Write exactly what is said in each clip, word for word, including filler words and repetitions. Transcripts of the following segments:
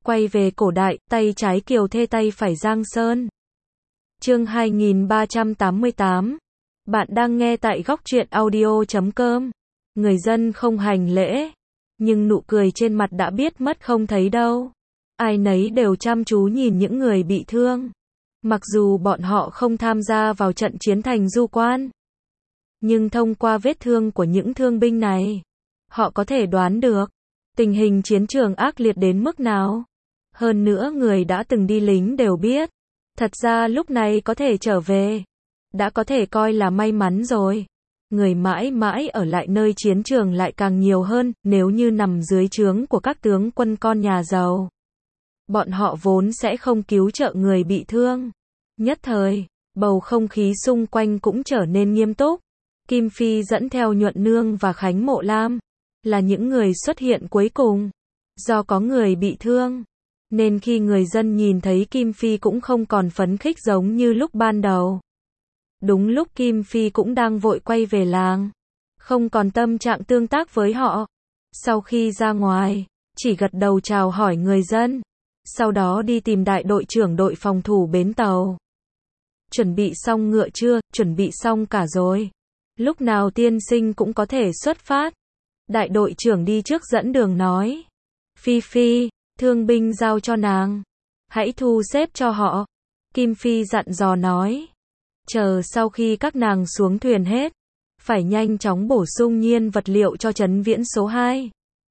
Quay về cổ đại, tay trái Kiều Thê tay phải Giang Sơn. Chương hai nghìn ba trăm tám mươi tám. Bạn đang nghe tại góc truyện audio chấm com. Người dân không hành lễ, nhưng nụ cười trên mặt đã biết mất không thấy đâu. Ai nấy đều chăm chú nhìn những người bị thương. Mặc dù bọn họ không tham gia vào trận chiến thành Du Quan, nhưng thông qua vết thương của những thương binh này, họ có thể đoán được tình hình chiến trường ác liệt đến mức nào. Hơn nữa người đã từng đi lính đều biết, thật ra lúc này có thể trở về, đã có thể coi là may mắn rồi. Người mãi mãi ở lại nơi chiến trường lại càng nhiều hơn, nếu như nằm dưới trướng của các tướng quân con nhà giàu. Bọn họ vốn sẽ không cứu trợ người bị thương. Nhất thời, bầu không khí xung quanh cũng trở nên nghiêm túc. Kim Phi dẫn theo Nhuận Nương và Khánh Mộ Lam, là những người xuất hiện cuối cùng. Do có người bị thương, nên khi người dân nhìn thấy Kim Phi cũng không còn phấn khích giống như lúc ban đầu. Đúng lúc Kim Phi cũng đang vội quay về làng, không còn tâm trạng tương tác với họ. Sau khi ra ngoài, chỉ gật đầu chào hỏi người dân, sau đó đi tìm đại đội trưởng đội phòng thủ bến tàu. Chuẩn bị xong ngựa chưa? Chuẩn bị xong cả rồi. Lúc nào tiên sinh cũng có thể xuất phát. Đại đội trưởng đi trước dẫn đường nói. Phi Phi, thương binh giao cho nàng, hãy thu xếp cho họ. Kim Phi dặn dò nói. Chờ sau khi các nàng xuống thuyền hết, phải nhanh chóng bổ sung nhiên vật liệu cho trấn viễn số hai.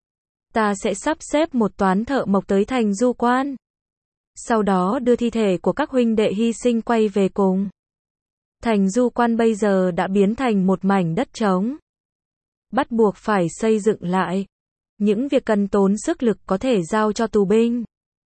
Ta sẽ sắp xếp một toán thợ mộc tới thành Du Quan, sau đó đưa thi thể của các huynh đệ hy sinh quay về cùng. Thành Du Quan bây giờ đã biến thành một mảnh đất trống, bắt buộc phải xây dựng lại. Những việc cần tốn sức lực có thể giao cho tù binh,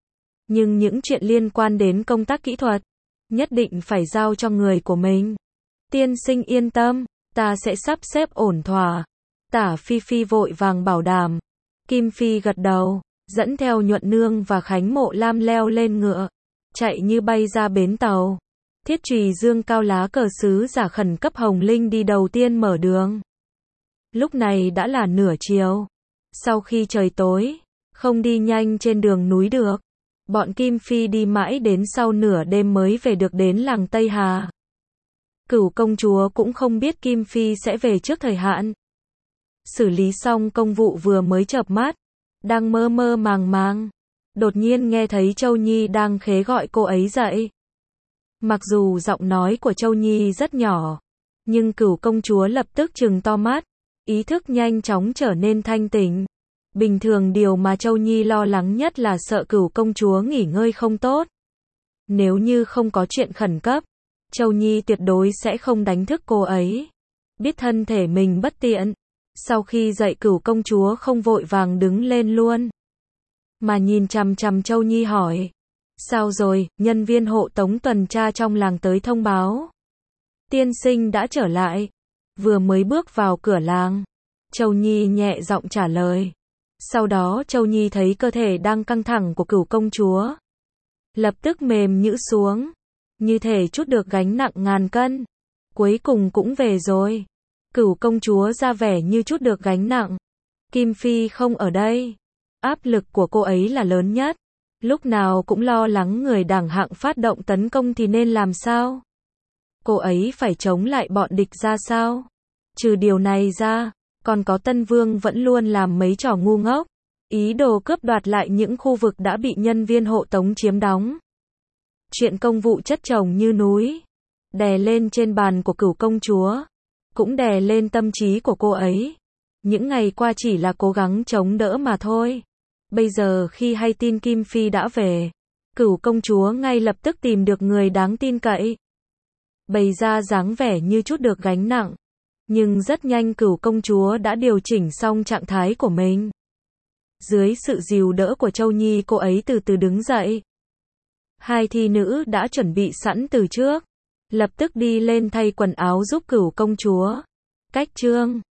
nhưng những chuyện liên quan đến công tác kỹ thuật, nhất định phải giao cho người của mình. Tiên sinh yên tâm, ta sẽ sắp xếp ổn thỏa. Tả Phi Phi vội vàng bảo đảm. Kim Phi gật đầu, dẫn theo Nhuận Nương và Khánh Mộ Lam leo lên ngựa, chạy như bay ra bến tàu. Thiết Trùy dương cao lá cờ sứ giả khẩn cấp Hồng Linh đi đầu tiên mở đường. Lúc này đã là nửa chiều. Sau khi trời tối, không đi nhanh trên đường núi được. Bọn Kim Phi đi mãi đến sau nửa đêm mới về được đến làng Tây Hà. Cửu công chúa cũng không biết Kim Phi sẽ về trước thời hạn. Xử lý xong công vụ vừa mới chợp mắt, đang mơ mơ màng màng, đột nhiên nghe thấy Châu Nhi đang khế gọi cô ấy dậy. Mặc dù giọng nói của Châu Nhi rất nhỏ, nhưng cửu công chúa lập tức trừng to mắt, ý thức nhanh chóng trở nên thanh tỉnh. Bình thường điều mà Châu Nhi lo lắng nhất là sợ cửu công chúa nghỉ ngơi không tốt. Nếu như không có chuyện khẩn cấp, Châu Nhi tuyệt đối sẽ không đánh thức cô ấy. Biết thân thể mình bất tiện, sau khi dậy cửu công chúa không vội vàng đứng lên luôn, mà nhìn chằm chằm Châu Nhi hỏi. Sao rồi? Nhân viên hộ tống tuần tra trong làng tới thông báo. Tiên sinh đã trở lại. Vừa mới bước vào cửa làng, Châu Nhi nhẹ giọng trả lời. Sau đó Châu Nhi thấy cơ thể đang căng thẳng của cửu công chúa, lập tức mềm nhũn xuống, như thể trút được gánh nặng ngàn cân. Cuối cùng cũng về rồi. Cửu công chúa ra vẻ như trút được gánh nặng. Kim Phi không ở đây, áp lực của cô ấy là lớn nhất. Lúc nào cũng lo lắng người đảng hạng phát động tấn công thì nên làm sao? Cô ấy phải chống lại bọn địch ra sao? Trừ điều này ra, còn có Tân Vương vẫn luôn làm mấy trò ngu ngốc, ý đồ cướp đoạt lại những khu vực đã bị nhân viên hộ tống chiếm đóng. Chuyện công vụ chất chồng như núi, đè lên trên bàn của cửu công chúa, cũng đè lên tâm trí của cô ấy. Những ngày qua chỉ là cố gắng chống đỡ mà thôi. Bây giờ khi hay tin Kim Phi đã về, cửu công chúa ngay lập tức tìm được người đáng tin cậy, bày ra dáng vẻ như trút được gánh nặng. Nhưng rất nhanh cửu công chúa đã điều chỉnh xong trạng thái của mình. Dưới sự dìu đỡ của Châu Nhi, cô ấy từ từ đứng dậy. Hai thi nữ đã chuẩn bị sẵn từ trước, lập tức đi lên thay quần áo giúp cửu công chúa. Cách trương